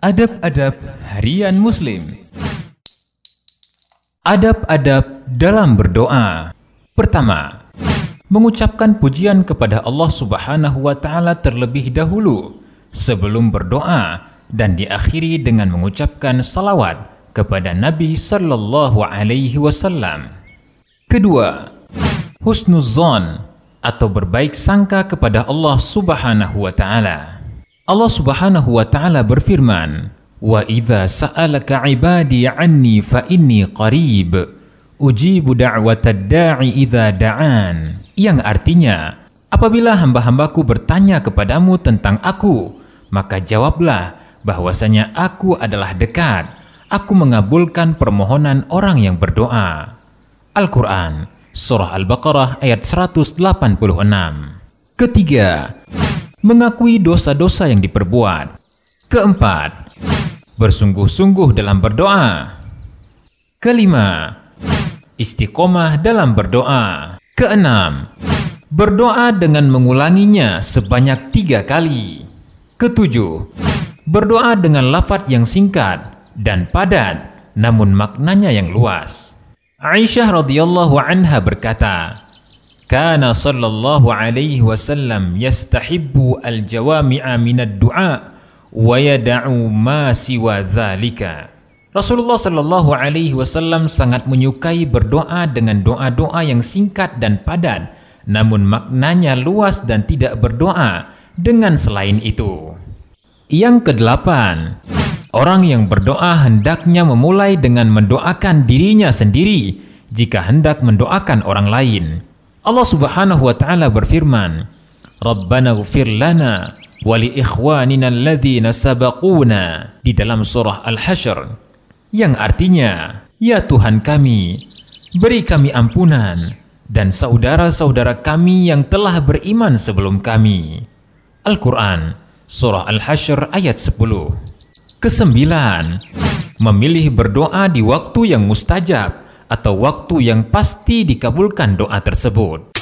Adab-adab harian Muslim. Adab-adab dalam berdoa. Pertama, mengucapkan pujian kepada Allah Subhanahu wa Ta'ala terlebih dahulu sebelum berdoa dan diakhiri dengan mengucapkan salawat kepada Nabi Sallallahu Alaihi Wasallam. Kedua, husnuzon atau berbaik sangka kepada Allah Subhanahu wa Ta'ala. Allah Subhanahu wa Ta'ala berfirman, "Wa idza sa'alaka 'ibadi 'anni fa inni qarib, ujibu da'watad da'i idza da'an." Yang artinya, apabila hamba-hambaku bertanya kepadamu tentang aku, maka jawablah bahwasanya aku adalah dekat. Aku mengabulkan permohonan orang yang berdoa. Al-Quran, Surah Al-Baqarah ayat 186. Ketiga, mengakui dosa-dosa yang diperbuat. Keempat, bersungguh-sungguh dalam berdoa. Kelima, istiqomah dalam berdoa. Keenam, berdoa dengan mengulanginya sebanyak 3 kali. Ketujuh, berdoa dengan lafaz yang singkat dan padat, namun maknanya yang luas. Aisyah radhiyallahu anha berkata, "Kana sallallahu alaihi wasallam yastahibbu al-jawami'a minad du'a wa yada'u ma siwa dzalika." Rasulullah sallallahu alaihi wasallam sangat menyukai berdoa dengan doa-doa yang singkat dan padat, namun maknanya luas dan tidak berdoa dengan selain itu. Yang kedelapan, orang yang berdoa hendaknya memulai dengan mendoakan dirinya sendiri jika hendak mendoakan orang lain. Allah Subhanahu wa Ta'ala berfirman, "Rabbana ighfir lana wa li ikhwanina alladhina sabaquna" di dalam surah Al-Hasyr, yang artinya, "Ya Tuhan kami, beri kami ampunan dan saudara-saudara kami yang telah beriman sebelum kami." Al-Quran, surah Al-Hasyr ayat 10. Kesembilan, memilih berdoa di waktu yang mustajab atau waktu yang pasti dikabulkan doa tersebut.